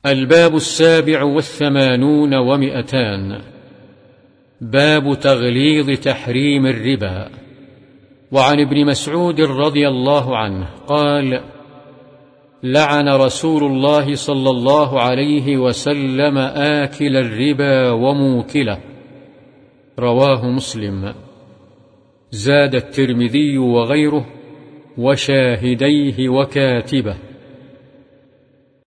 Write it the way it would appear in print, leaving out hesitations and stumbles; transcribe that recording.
الباب 87 و200. باب تغليظ تحريم الربا. وعن ابن مسعود رضي الله عنه قال: لعن رسول الله صلى الله عليه وسلم آكل الربا وموكله. رواه مسلم. زاد الترمذي وغيره: وشاهديه وكاتبه.